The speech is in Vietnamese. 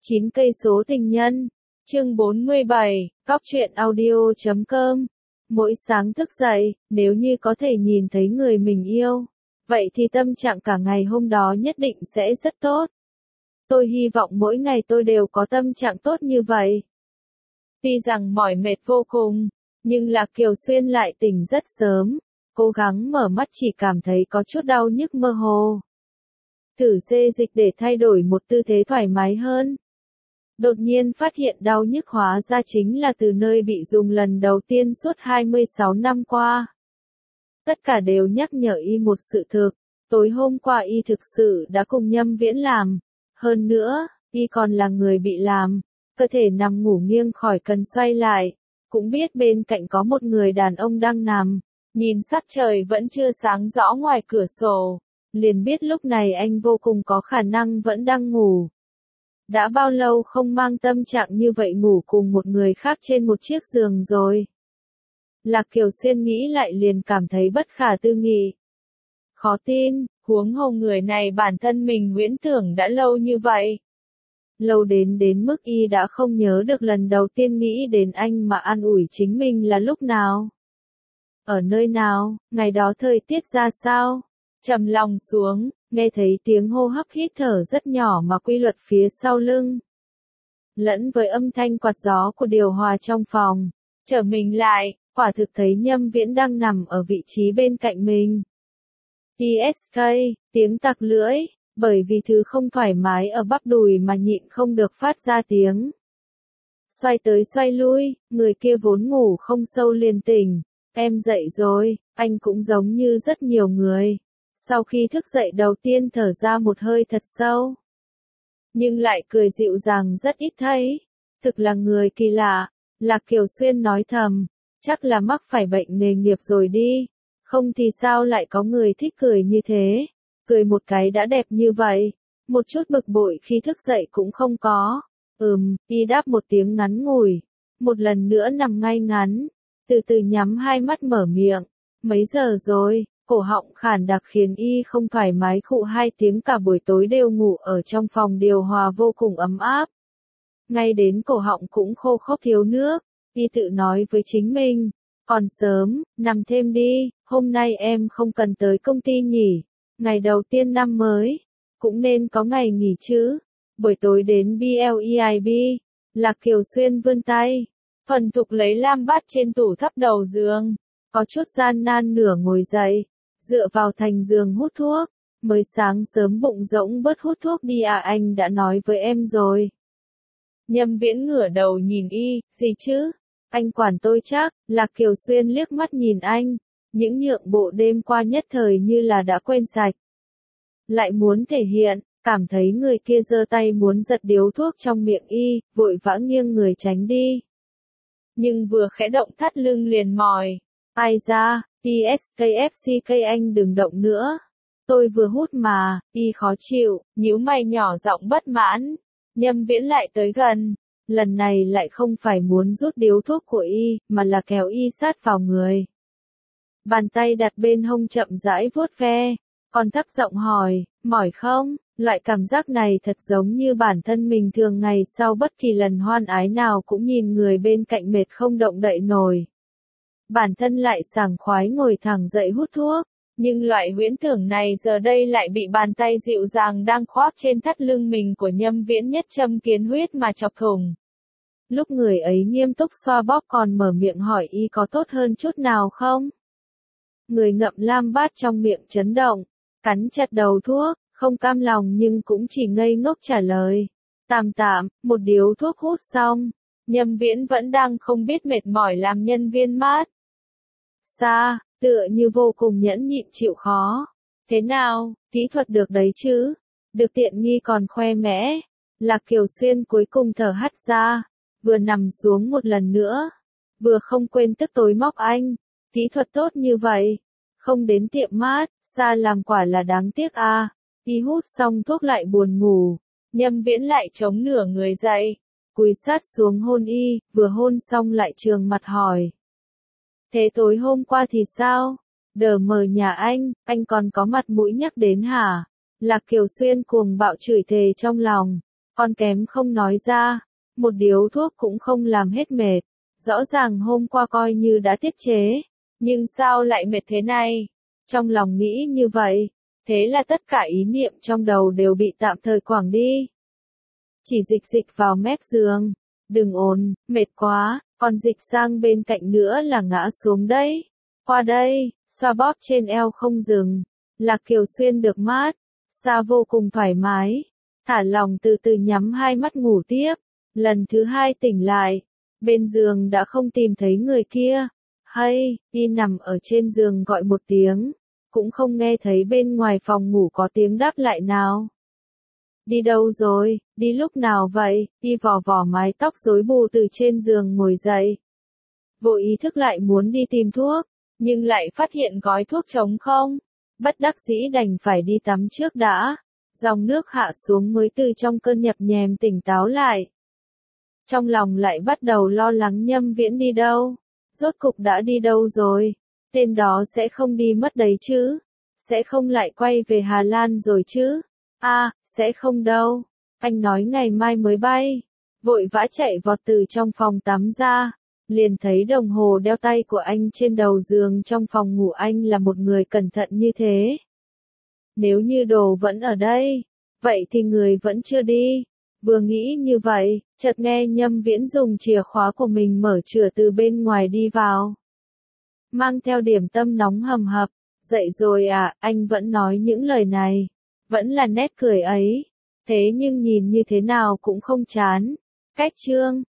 9 cây số tình nhân, chương 47, cóc truyện audio.com. Mỗi sáng thức dậy, nếu như có thể nhìn thấy người mình yêu, vậy thì tâm trạng cả ngày hôm đó nhất định sẽ rất tốt. Tôi hy vọng mỗi ngày tôi đều có tâm trạng tốt như vậy. Tuy rằng mỏi mệt vô cùng, nhưng Lạc Kiều Xuyên lại tỉnh rất sớm, cố gắng mở mắt chỉ cảm thấy có chút đau nhức mơ hồ. Thử xê dịch để thay đổi một tư thế thoải mái hơn. Đột nhiên phát hiện đau nhức hóa ra chính là từ nơi bị dùng lần đầu tiên suốt 26 năm qua. Tất cả đều nhắc nhở y một sự thực, tối hôm qua y thực sự đã cùng Nhâm Viễn làm. Hơn nữa, y còn là người bị làm, cơ thể nằm ngủ nghiêng khỏi cần xoay lại, cũng biết bên cạnh có một người đàn ông đang nằm, nhìn sắc trời vẫn chưa sáng rõ ngoài cửa sổ, liền biết lúc này anh vô cùng có khả năng vẫn đang ngủ. Đã bao lâu không mang tâm trạng như vậy ngủ cùng một người khác trên một chiếc giường rồi. Lạc Kiều Xuyên nghĩ lại liền cảm thấy bất khả tư nghị. Khó tin, huống hồ người này bản thân mình huyễn tưởng đã lâu như vậy. Lâu đến mức y đã không nhớ được lần đầu tiên nghĩ đến anh mà an ủi chính mình là lúc nào. Ở nơi nào, ngày đó thời tiết ra sao? Trầm lòng xuống, nghe thấy tiếng hô hấp hít thở rất nhỏ mà quy luật phía sau lưng. Lẫn với âm thanh quạt gió của điều hòa trong phòng, trở mình lại, quả thực thấy Nhâm Viễn đang nằm ở vị trí bên cạnh mình. TSK, tiếng tặc lưỡi, bởi vì thứ không thoải mái ở bắp đùi mà nhịn không được phát ra tiếng. Xoay tới xoay lui, người kia vốn ngủ không sâu liền tỉnh. Em dậy rồi, anh cũng giống như rất nhiều người. Sau khi thức dậy đầu tiên thở ra một hơi thật sâu. Nhưng lại cười dịu dàng rất ít thấy. Thực là người kỳ lạ, Lạc Kiều Xuyên nói thầm. Chắc là mắc phải bệnh nghề nghiệp rồi đi. Không thì sao lại có người thích cười như thế. Cười một cái đã đẹp như vậy. Một chút bực bội khi thức dậy cũng không có. Y đáp một tiếng ngắn ngủi. Một lần nữa nằm ngay ngắn. Từ từ nhắm hai mắt mở miệng. Mấy giờ rồi? Cổ họng khản đặc khiến y không thoải mái khụ hai tiếng, cả buổi tối đều ngủ ở trong phòng điều hòa vô cùng ấm áp. Ngay đến cổ họng cũng khô khốc thiếu nước, y tự nói với chính mình, còn sớm, nằm thêm đi, hôm nay em không cần tới công ty nhỉ, ngày đầu tiên năm mới, cũng nên có ngày nghỉ chứ. Buổi tối đến BLEIB, Lạc Kiều Xuyên vươn tay, thuần thục lấy lam bát trên tủ thấp đầu giường, có chút gian nan nửa ngồi dậy. Dựa vào thành giường hút thuốc, mới sáng sớm bụng rỗng bớt hút thuốc đi à, anh đã nói với em rồi. Nhâm Viễn ngửa đầu nhìn y, gì chứ? Anh quản tôi chắc. Lạc Kiều Xuyên liếc mắt nhìn anh, những nhượng bộ đêm qua nhất thời như là đã quên sạch. Lại muốn thể hiện, cảm thấy người kia giơ tay muốn giật điếu thuốc trong miệng y, vội vã nghiêng người tránh đi. Nhưng vừa khẽ động thắt lưng liền mỏi. Ai ra, TSKFCK anh đừng động nữa. Tôi vừa hút mà, y khó chịu, nhíu mày nhỏ giọng bất mãn. Nhâm Viễn lại tới gần. Lần này lại không phải muốn rút điếu thuốc của y, mà là kéo y sát vào người. Bàn tay đặt bên hông chậm rãi vuốt ve. Còn thấp giọng hỏi, mỏi không? Loại cảm giác này thật giống như bản thân mình thường ngày sau bất kỳ lần hoan ái nào cũng nhìn người bên cạnh mệt không động đậy nổi. Bản thân lại sảng khoái ngồi thẳng dậy hút thuốc, nhưng loại huyễn tưởng này giờ đây lại bị bàn tay dịu dàng đang khoác trên thắt lưng mình của Nhâm Viễn nhất châm kiến huyết mà chọc thủng. Lúc người ấy nghiêm túc xoa bóp còn mở miệng hỏi y có tốt hơn chút nào không? Người ngậm lam bát trong miệng chấn động, cắn chặt đầu thuốc, không cam lòng nhưng cũng chỉ ngây ngốc trả lời. Tạm, một điếu thuốc hút xong, Nhâm Viễn vẫn đang không biết mệt mỏi làm nhân viên mát. Xa, tựa như vô cùng nhẫn nhịn chịu khó. Thế nào, kỹ thuật được đấy chứ? Được tiện nghi còn khoe mẽ. Lạc Kiều Xuyên cuối cùng thở hắt ra, vừa nằm xuống một lần nữa, vừa không quên tức tối móc anh. Kỹ thuật tốt như vậy, không đến tiệm mát, xa làm quả là đáng tiếc à. Y hút xong thuốc lại buồn ngủ. Nhâm Viễn lại chống nửa người dậy, cúi sát xuống hôn y, vừa hôn xong lại trường mặt hỏi. Thế tối hôm qua thì sao? Đờ mờ nhà anh còn có mặt mũi nhắc đến hả? Lạc Kiều Xuyên cuồng bạo chửi thề trong lòng. con kém không nói ra, một điếu thuốc cũng không làm hết mệt, rõ ràng hôm qua coi như đã tiết chế, nhưng sao lại mệt thế này? Trong lòng nghĩ như vậy, thế là tất cả ý niệm trong đầu đều bị tạm thời quảng đi. Chỉ dịch vào mép giường, đừng ồn, mệt quá, còn dịch sang bên cạnh nữa là ngã xuống đấy. Qua đây, xoa bóp trên eo không dừng, Lạc Kiều Xuyên được mát, xa vô cùng thoải mái, thả lòng từ từ nhắm hai mắt ngủ tiếp. Lần thứ hai tỉnh lại, bên giường đã không tìm thấy người kia. Hay, đi nằm ở trên giường gọi một tiếng, cũng không nghe thấy bên ngoài phòng ngủ có tiếng đáp lại nào. Đi đâu rồi, đi lúc nào vậy? Đi vò vò mái tóc rối bù từ trên giường ngồi dậy. Vô ý thức lại muốn đi tìm thuốc, nhưng lại phát hiện gói thuốc trống không. Bất đắc dĩ đành phải đi tắm trước đã. Dòng nước hạ xuống mới từ trong cơn nhập nhèm tỉnh táo lại. Trong lòng lại bắt đầu lo lắng Nhâm Viễn đi đâu. Rốt cục đã đi đâu rồi? Tên đó sẽ không đi mất đấy chứ? Sẽ không lại quay về Hà Lan rồi chứ? Sẽ không đâu. Anh nói ngày mai mới bay. Vội vã chạy vọt từ trong phòng tắm ra. Liền thấy đồng hồ đeo tay của anh trên đầu giường trong phòng ngủ. Anh là một người cẩn thận như thế. Nếu như đồ vẫn ở đây, vậy thì người vẫn chưa đi. Vừa nghĩ như vậy, chợt nghe Nhâm Viễn dùng chìa khóa của mình mở chửa từ bên ngoài đi vào. Mang theo điểm tâm nóng hầm hập. Dậy rồi à, anh vẫn nói những lời này. Vẫn là nét cười ấy. Thế nhưng nhìn như thế nào cũng không chán. Cách chương